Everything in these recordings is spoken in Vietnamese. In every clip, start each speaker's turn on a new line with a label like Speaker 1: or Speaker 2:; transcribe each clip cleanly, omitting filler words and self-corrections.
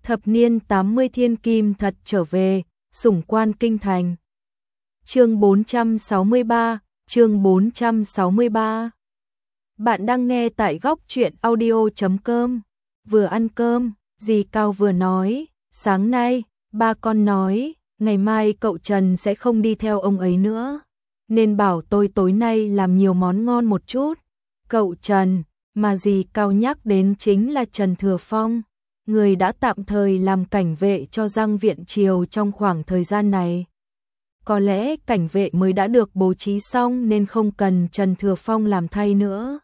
Speaker 1: Thập niên 80 thiên kim thật trở về, sủng quan kinh thành. Chương 463, chương 463. Bạn đang nghe tại góc truyện audio.com. Vừa ăn cơm, dì Cao vừa nói, sáng nay, ba con nói, ngày mai cậu Trần sẽ không đi theo ông ấy nữa, nên bảo tôi tối nay làm nhiều món ngon một chút. Cậu Trần, mà dì Cao nhắc đến chính là Trần Thừa Phong, người đã tạm thời làm cảnh vệ cho Giang Viện Triều trong khoảng thời gian này. Có lẽ cảnh vệ mới đã được bố trí xong nên không cần Trần Thừa Phong làm thay nữa.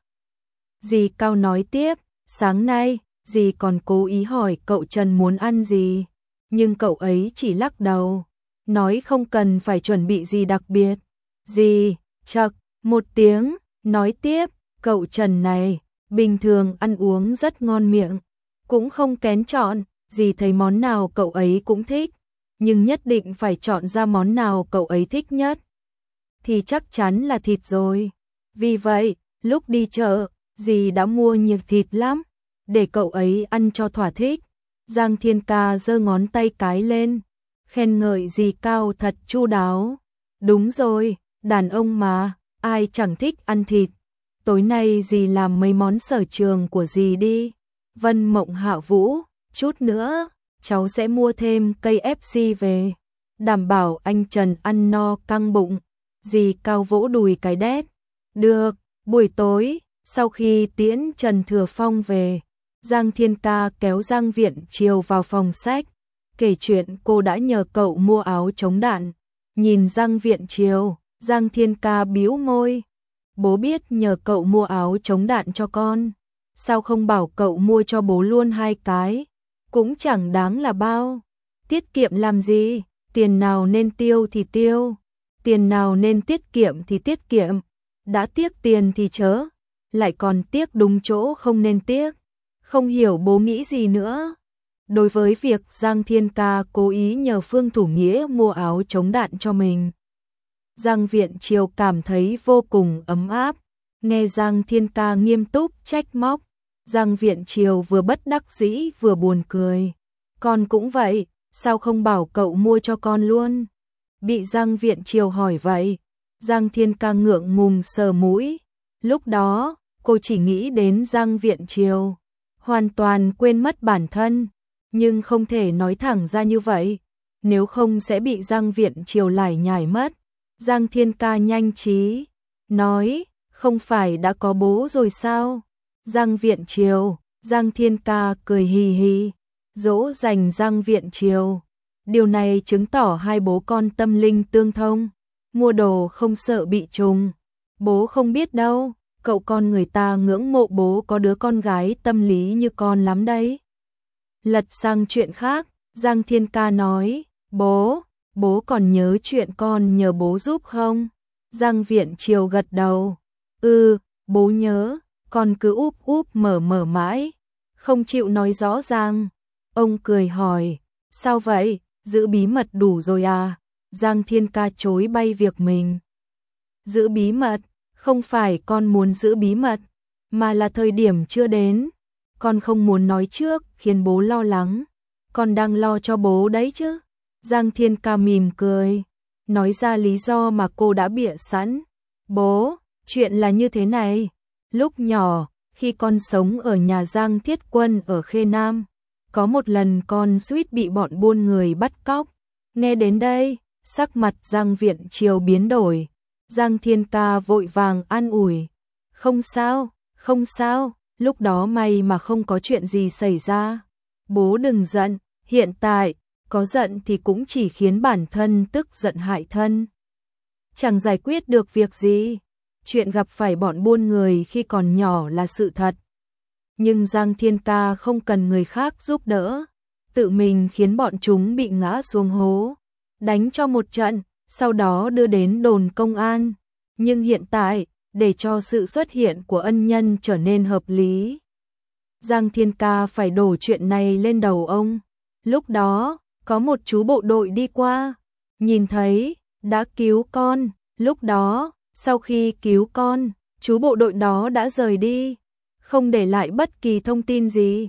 Speaker 1: Dì Cao nói tiếp, sáng nay, dì còn cố ý hỏi cậu Trần muốn ăn gì, nhưng cậu ấy chỉ lắc đầu, nói không cần phải chuẩn bị gì đặc biệt. Dì, chậc, một tiếng, nói tiếp, cậu Trần này, bình thường ăn uống rất ngon miệng, cũng không kén chọn, dì thấy món nào cậu ấy cũng thích, nhưng nhất định phải chọn ra món nào cậu ấy thích nhất, thì chắc chắn là thịt rồi. Vì vậy, lúc đi chợ, dì đã mua nhiều thịt lắm, để cậu ấy ăn cho thỏa thích. Giang Thiên Ca giơ ngón tay cái lên, khen ngợi dì Cao thật chu đáo. Đúng rồi, đàn ông mà, ai chẳng thích ăn thịt. Tối nay dì làm mấy món sở trường của dì đi. Vân Mộng Hạ Vũ, chút nữa, cháu sẽ mua thêm cây FC về, đảm bảo anh Trần ăn no căng bụng. Dì Cao vỗ đùi cái đét. Được, buổi tối, sau khi tiễn Trần Thừa Phong về, Giang Thiên Ca kéo Giang Viện Triều vào phòng sách, kể chuyện cô đã nhờ cậu mua áo chống đạn. Nhìn Giang Viện Triều, Giang Thiên Ca bĩu môi. Bố biết nhờ cậu mua áo chống đạn cho con, sao không bảo cậu mua cho bố luôn 2 cái, cũng chẳng đáng là bao. Tiết kiệm làm gì, tiền nào nên tiêu thì tiêu, tiền nào nên tiết kiệm thì tiết kiệm, đã tiếc tiền thì chớ, lại còn tiếc đúng chỗ không nên tiếc. Không hiểu bố nghĩ gì nữa. Đối với việc Giang Thiên Ca cố ý nhờ Phương Thủ Nghĩa mua áo chống đạn cho mình, Giang Viện Triều cảm thấy vô cùng ấm áp. Nghe Giang Thiên Ca nghiêm túc trách móc, Giang Viện Triều vừa bất đắc dĩ vừa buồn cười. Con cũng vậy, sao không bảo cậu mua cho con luôn? Bị Giang Viện Triều hỏi vậy, Giang Thiên Ca ngượng ngùng sờ mũi. Lúc đó, cô chỉ nghĩ đến Giang Viện Triều, hoàn toàn quên mất bản thân, nhưng không thể nói thẳng ra như vậy, nếu không sẽ bị Giang Viện Triều lải nhải mất. Giang Thiên Ca nhanh trí nói, không phải đã có bố rồi sao? Giang Viện Triều, Giang Thiên Ca cười hì hì, dỗ dành Giang Viện Triều. Điều này chứng tỏ hai bố con tâm linh tương thông, mua đồ không sợ bị trùng. Bố không biết đâu, cậu con người ta ngưỡng mộ bố có đứa con gái tâm lý như con lắm đấy. Lật sang chuyện khác, Giang Thiên Ca nói, bố còn nhớ chuyện con nhờ bố giúp không? Giang Viện Triều gật đầu, bố nhớ, con cứ úp úp mở mở mãi, không chịu nói rõ ràng. Ông cười hỏi, sao vậy, giữ bí mật đủ rồi à? Giang Thiên Ca chối bay việc mình. Giữ bí mật, không phải con muốn giữ bí mật, mà là thời điểm chưa đến. Con không muốn nói trước khiến bố lo lắng, con đang lo cho bố đấy chứ. Giang Thiên Ca mỉm cười, nói ra lý do mà cô đã bịa sẵn. Bố, chuyện là như thế này, lúc nhỏ, khi con sống ở nhà Giang Thiết Quân ở Khê Nam, có một lần con suýt bị bọn buôn người bắt cóc. Nghe đến đây, sắc mặt Giang Viện Triều biến đổi. Giang Thiên Ca vội vàng an ủi, không sao, không sao, lúc đó may mà không có chuyện gì xảy ra. Bố đừng giận, hiện tại, có giận thì cũng chỉ khiến bản thân tức giận hại thân, chẳng giải quyết được việc gì. Chuyện gặp phải bọn buôn người khi còn nhỏ là sự thật, nhưng Giang Thiên Ca không cần người khác giúp đỡ, tự mình khiến bọn chúng bị ngã xuống hố, đánh cho một trận, sau đó đưa đến đồn công an. Nhưng hiện tại, để cho sự xuất hiện của ân nhân trở nên hợp lý, Giang Thiên Ca phải đổ chuyện này lên đầu ông. Lúc đó, có một chú bộ đội đi qua, nhìn thấy, đã cứu con. Lúc đó, sau khi cứu con, chú bộ đội đó đã rời đi, không để lại bất kỳ thông tin gì.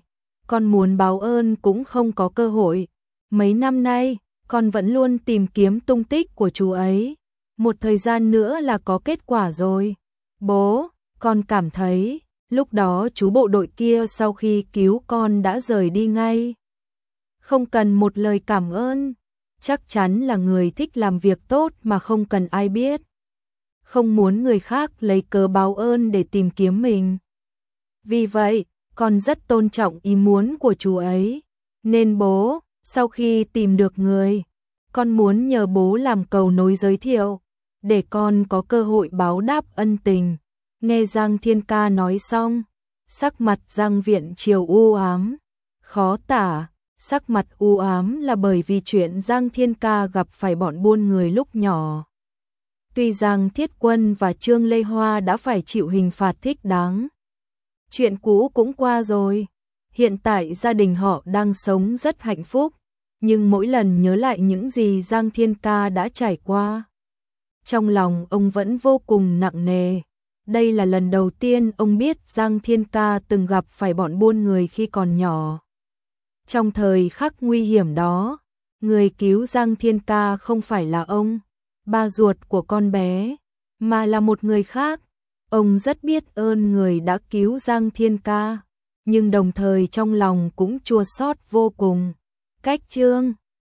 Speaker 1: con muốn báo ơn cũng không có cơ hội. Mấy năm nay, con vẫn luôn tìm kiếm tung tích của chú ấy. Một thời gian nữa là có kết quả rồi. Bố, con cảm thấy, lúc đó chú bộ đội kia sau khi cứu con đã rời đi ngay. Không cần một lời cảm ơn. Chắc chắn là người thích làm việc tốt mà không cần ai biết. Không muốn người khác lấy cớ báo ơn để tìm kiếm mình. Vì vậy, con rất tôn trọng ý muốn của chú ấy. Nên bố, sau khi tìm được người, con muốn nhờ bố làm cầu nối giới thiệu, để con có cơ hội báo đáp ân tình. Nghe Giang Thiên Ca nói xong, sắc mặt Giang Viện Triều u ám, khó tả. Sắc mặt u ám là bởi vì chuyện Giang Thiên Ca gặp phải bọn buôn người lúc nhỏ. Tuy Giang Thiết Quân và Trương Lê Hoa đã phải chịu hình phạt thích đáng. Chuyện cũ cũng qua rồi. Hiện tại gia đình họ đang sống rất hạnh phúc. Nhưng mỗi lần nhớ lại những gì Giang Thiên Ca đã trải qua, trong lòng ông vẫn vô cùng nặng nề. Đây là lần đầu tiên ông biết Giang Thiên Ca từng gặp phải bọn buôn người khi còn nhỏ. Trong thời khắc nguy hiểm đó, người cứu Giang Thiên Ca không phải là ông, ba ruột của con bé, mà là một người khác. Ông rất biết ơn người đã cứu Giang Thiên Ca, nhưng đồng thời trong lòng cũng chua xót vô cùng. Cách chương